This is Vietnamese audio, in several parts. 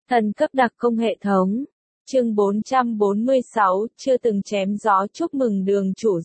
Thần cấp đặc công hệ thống. Chương 446, chưa từng chém gió chúc mừng đường chủ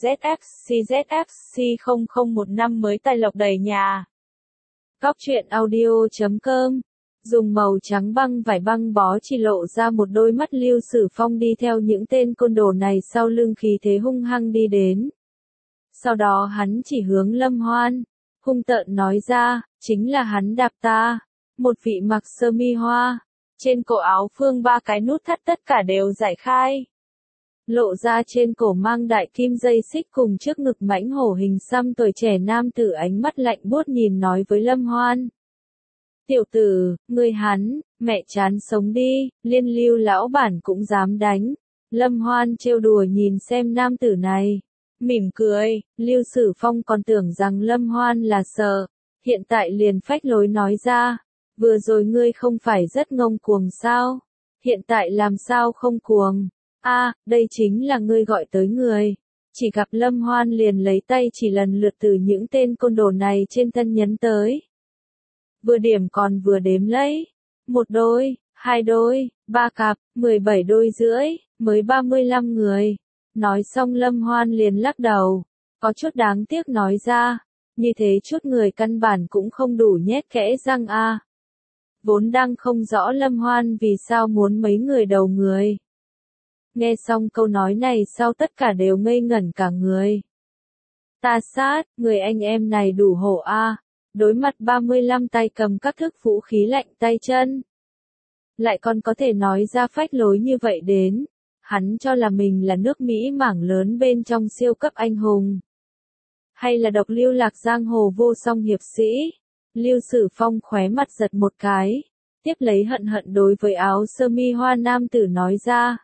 ZFC 0015 mới tài lộc đầy nhà. Góc truyện audio.com. Dùng màu trắng băng vải băng bó chỉ lộ ra một đôi mắt. Lưu Sử Phong đi theo những tên côn đồ này sau lưng, khí thế hung hăng đi đến. Sau đó hắn chỉ hướng Lâm Hoan, hung tợn nói ra, chính là hắn đạp ta. Một vị mặc sơ mi hoa, trên cổ áo phương 3 cái nút thắt tất cả đều giải khai. Lộ ra trên cổ mang đại kim dây xích cùng trước ngực mãnh hổ hình xăm. Tuổi trẻ nam tử ánh mắt lạnh buốt nhìn nói với Lâm Hoan. Tiểu tử, ngươi hắn, mẹ chán sống đi, Liên Lưu lão bản cũng dám đánh. Lâm Hoan trêu đùa nhìn xem nam tử này, mỉm cười. Lưu Sử Phong còn tưởng rằng Lâm Hoan là sợ, hiện tại liền phách lối nói ra. Vừa rồi ngươi không phải rất ngông cuồng sao? Hiện tại làm sao không cuồng? Đây chính là ngươi gọi tới người. Chỉ gặp Lâm Hoan liền lấy tay chỉ lần lượt từ những tên côn đồ này trên thân nhấn tới. Vừa điểm còn vừa đếm lấy. 1 đôi, 2 đôi, 3 cặp, 17 đôi rưỡi, mới 35 người. Nói xong Lâm Hoan liền lắc đầu, có chút đáng tiếc nói ra, như thế chút người căn bản cũng không đủ nhét kẽ răng a. Vốn đang không rõ Lâm Hoan vì sao muốn mấy người đầu người. Nghe xong câu nói này sau tất cả đều ngây ngẩn cả người. Ta sát, người anh em này đủ hổ a. Đối mặt 35 tay cầm các thức vũ khí lạnh tay chân, lại còn có thể nói ra phách lối như vậy đến. Hắn cho là mình là nước Mỹ mảng lớn bên trong siêu cấp anh hùng, hay là độc lưu lạc giang hồ vô song hiệp sĩ. Lưu Sử Phong khóe mặt giật một cái, tiếp lấy hận hận đối với áo sơ mi hoa nam tử nói ra.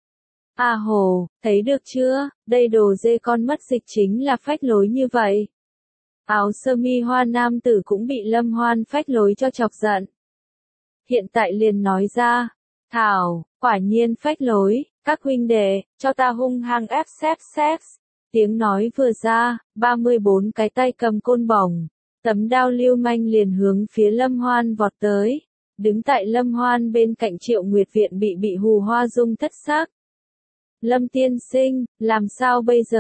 Hồ, thấy được chưa, đây đồ dê con mất dịch chính là phách lối như vậy. Áo sơ mi hoa nam tử cũng bị Lâm Hoan phách lối cho chọc giận. Hiện tại liền nói ra, thảo, quả nhiên phách lối, các huynh đệ, cho ta hung hăng ép xếp. Tiếng nói vừa ra, 34 cái tay cầm côn bổng, tấm đao lưu manh liền hướng phía Lâm Hoan vọt tới. Đứng tại Lâm Hoan bên cạnh Triệu Nguyệt Viện bị hù hoa dung thất xác. Lâm tiên sinh, làm sao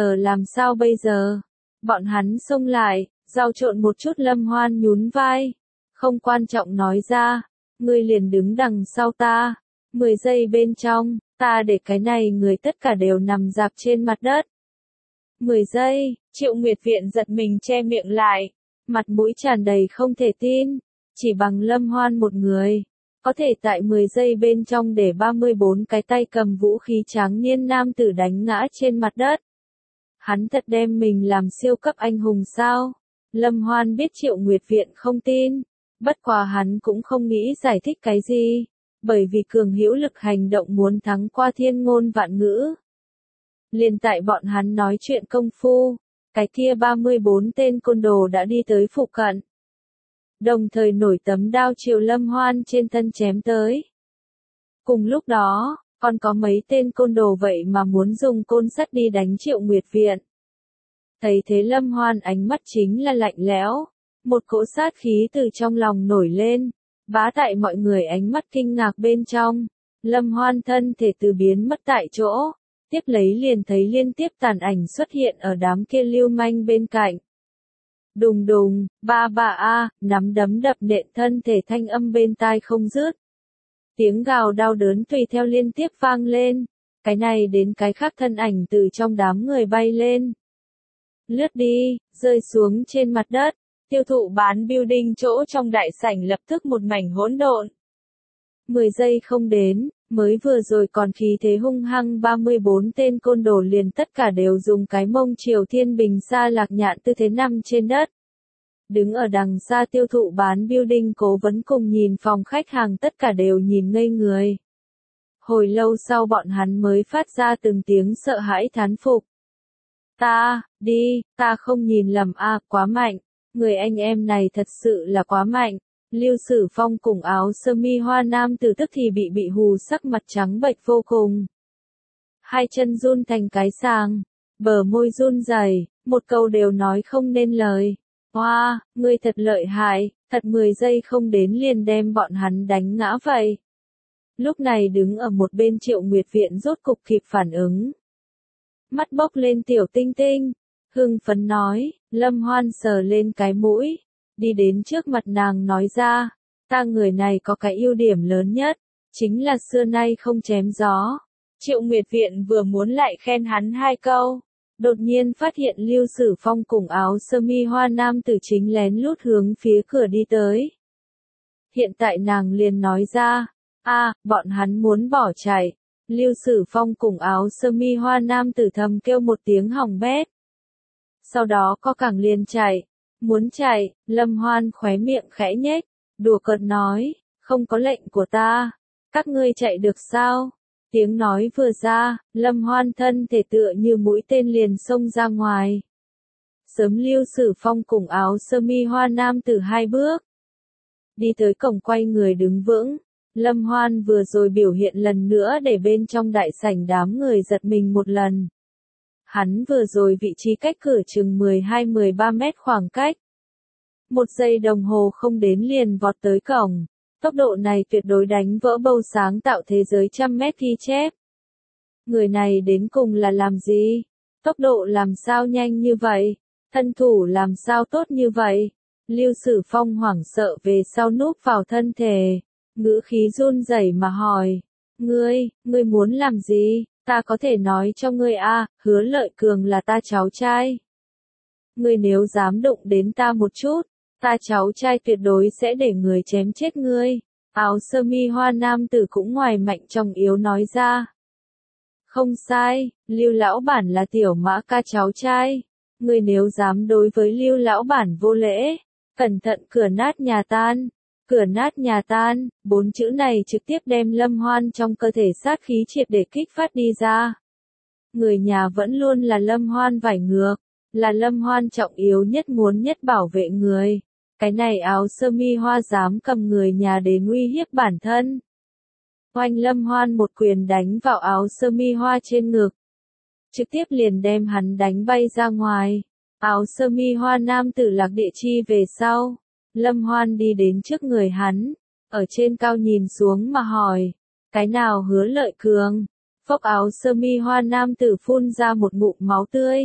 bây giờ? Bọn hắn xông lại, giao trộn một chút. Lâm Hoan nhún vai, không quan trọng nói ra, ngươi liền đứng đằng sau ta. 10 giây bên trong, ta để cái này người tất cả đều nằm rạp trên mặt đất. 10 giây, Triệu Nguyệt Viện giật mình che miệng lại, mặt mũi tràn đầy không thể tin, chỉ bằng Lâm Hoan một người, có thể tại 10 giây bên trong để 34 cái tay cầm vũ khí tráng niên nam tử đánh ngã trên mặt đất. Hắn thật đem mình làm siêu cấp anh hùng sao? Lâm Hoan biết Triệu Nguyệt Viện không tin, bất quá hắn cũng không nghĩ giải thích cái gì, bởi vì cường hữu lực hành động muốn thắng qua thiên ngôn vạn ngữ. Liền tại bọn hắn nói chuyện công phu, cái kia 34 tên côn đồ đã đi tới phụ cận, đồng thời nổi tấm đao chiều Lâm Hoan trên thân chém tới. Cùng lúc đó, còn có mấy tên côn đồ vậy mà muốn dùng côn sắt đi đánh Triệu Nguyệt Viện. Thấy thế Lâm Hoan ánh mắt chính là lạnh lẽo, một cỗ sát khí từ trong lòng nổi lên, bá tại mọi người ánh mắt kinh ngạc bên trong. Lâm Hoan thân thể từ biến mất tại chỗ, tiếp lấy liền thấy liên tiếp tàn ảnh xuất hiện ở đám kia lưu manh bên cạnh. Đùng đùng, nắm đấm đập nện thân thể thanh âm bên tai không dứt. Tiếng gào đau đớn tùy theo liên tiếp vang lên, cái này đến cái khác thân ảnh từ trong đám người bay lên. Lướt đi, rơi xuống trên mặt đất, tiêu thụ bán building chỗ trong đại sảnh lập tức một mảnh hỗn độn. 10 giây không đến, mới vừa rồi còn khí thế hung hăng 34 tên côn đồ liền tất cả đều dùng cái mông Triều Thiên Bình Sa Lạc Nhạn tư thế nằm trên đất. Đứng ở đằng xa tiêu thụ bán building cố vấn cùng nhìn phòng khách hàng tất cả đều nhìn ngây người. Hồi lâu sau bọn hắn mới phát ra từng tiếng sợ hãi thán phục. Ta không nhìn lầm quá mạnh, người anh em này thật sự là quá mạnh. Lưu Sử Phong cùng áo sơ mi hoa nam từ tức thì bị hù sắc mặt trắng bệch vô cùng. Hai chân run thành cái sàng, bờ môi run rẩy, một câu đều nói không nên lời. Hoa, ngươi thật lợi hại, thật 10 giây không đến liền đem bọn hắn đánh ngã vậy. Lúc này đứng ở một bên Triệu Nguyệt Viện rốt cục kịp phản ứng. Mắt bốc lên Tiểu Tinh Tinh, hưng phấn nói, Lâm Hoan sờ lên cái mũi, đi đến trước mặt nàng nói ra, ta người này có cái ưu điểm lớn nhất, chính là xưa nay không chém gió. Triệu Nguyệt Viện vừa muốn lại khen hắn 2 câu, đột nhiên phát hiện Lưu Sử Phong cùng áo sơ mi hoa nam tử chính lén lút hướng phía cửa đi tới. Hiện tại nàng liền nói ra, bọn hắn muốn bỏ chạy. Lưu Sử Phong cùng áo sơ mi hoa nam tử thầm kêu một tiếng hỏng bét. Sau đó có cẳng liền chạy, muốn chạy, Lâm Hoan khóe miệng khẽ nhếch, đùa cợt nói, không có lệnh của ta, các ngươi chạy được sao? Tiếng nói vừa ra, Lâm Hoan thân thể tựa như mũi tên liền xông ra ngoài. Sớm Lưu Sử Phong cùng áo sơ mi hoa nam tử 2 bước. Đi tới cổng quay người đứng vững, Lâm Hoan vừa rồi biểu hiện lần nữa để bên trong đại sảnh đám người giật mình một lần. Hắn vừa rồi vị trí cách cửa chừng 12-13 mét khoảng cách. 1 giây đồng hồ không đến liền vọt tới cổng. Tốc độ này tuyệt đối đánh vỡ bầu sáng tạo thế giới 100 mét ghi chép. Người này đến cùng là làm gì? Tốc độ làm sao nhanh như vậy? Thân thủ làm sao tốt như vậy? Lưu Sử Phong hoảng sợ về sau núp vào thân thể, ngữ khí run rẩy mà hỏi, ngươi muốn làm gì? Ta có thể nói cho ngươi Hứa Lợi Cường là ta cháu trai. Ngươi nếu dám đụng đến ta một chút, ta cháu trai tuyệt đối sẽ để người chém chết ngươi. Áo sơ mi hoa nam tử cũng ngoài mạnh trong yếu nói ra. Không sai, Lưu lão bản là Tiểu Mã ca cháu trai. Ngươi nếu dám đối với Lưu lão bản vô lễ, cẩn thận cửa nát nhà tan. Cửa nát nhà tan, 4 chữ này trực tiếp đem Lâm Hoan trong cơ thể sát khí triệt để kích phát đi ra. Người nhà vẫn luôn là Lâm Hoan vải ngược, là Lâm Hoan trọng yếu nhất muốn nhất bảo vệ người. Cái này áo sơ mi hoa dám cầm người nhà đến uy hiếp bản thân. Oanh, Lâm Hoan một quyền đánh vào áo sơ mi hoa trên ngực. Trực tiếp liền đem hắn đánh bay ra ngoài. Áo sơ mi hoa nam tử lạc địa chi về sau. Lâm Hoan đi đến trước người hắn, ở trên cao nhìn xuống mà hỏi, cái nào Hứa Lợi Cường? Phốc, áo sơ mi hoa nam tử phun ra một ngụm máu tươi.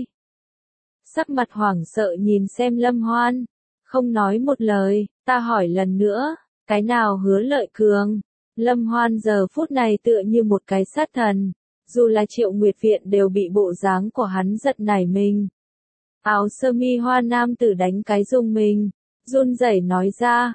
Sắc mặt hoảng sợ nhìn xem Lâm Hoan, không nói một lời, ta hỏi lần nữa, cái nào Hứa Lợi Cường? Lâm Hoan giờ phút này tựa như một cái sát thần, dù là Triệu Nguyệt Viện đều bị bộ dáng của hắn giật nảy mình. Áo sơ mi hoa nam tử đánh cái rung mình, run rẩy nói ra,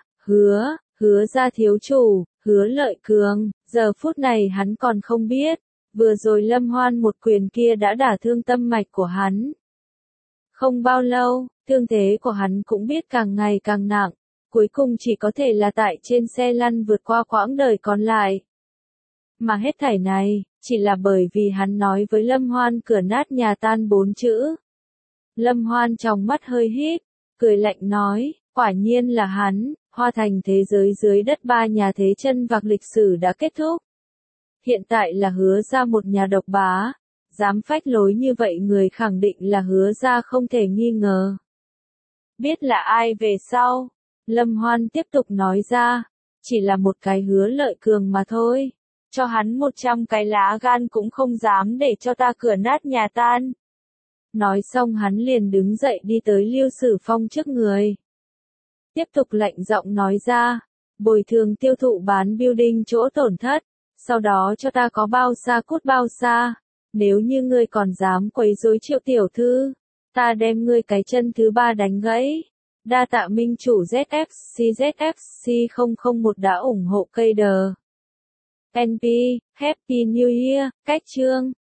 hứa ra thiếu chủ, Hứa Lợi Cường. Giờ phút này hắn còn không biết, vừa rồi Lâm Hoan một quyền kia đã đả thương tâm mạch của hắn. Không bao lâu, thương thế của hắn cũng biết càng ngày càng nặng, cuối cùng chỉ có thể là tại trên xe lăn vượt qua quãng đời còn lại. Mà hết thảy này, chỉ là bởi vì hắn nói với Lâm Hoan cửa nát nhà tan 4 chữ. Lâm Hoan trong mắt hơi híp, cười lạnh nói, quả nhiên là hắn, Hoa Thành thế giới dưới đất 3 nhà thế chân vạc lịch sử đã kết thúc. Hiện tại là Hứa ra một nhà độc bá, dám phách lối như vậy người khẳng định là Hứa ra không thể nghi ngờ. Biết là ai về sau? Lâm Hoan tiếp tục nói ra, chỉ là một cái Hứa Lợi Cường mà thôi. Cho hắn 100 cái lá gan cũng không dám để cho ta cửa nát nhà tan. Nói xong hắn liền đứng dậy đi tới Lưu Sử Phong trước người. Tiếp tục lạnh giọng nói ra, bồi thường tiêu thụ bán building chỗ tổn thất, sau đó cho ta có bao xa cút bao xa. Nếu như ngươi còn dám quấy rối Triệu tiểu thư, ta đem ngươi cái chân thứ 3 đánh gãy. Đa tạ minh chủ ZFC 001 đã ủng hộ cây đờ. NP, Happy New Year, cách chương.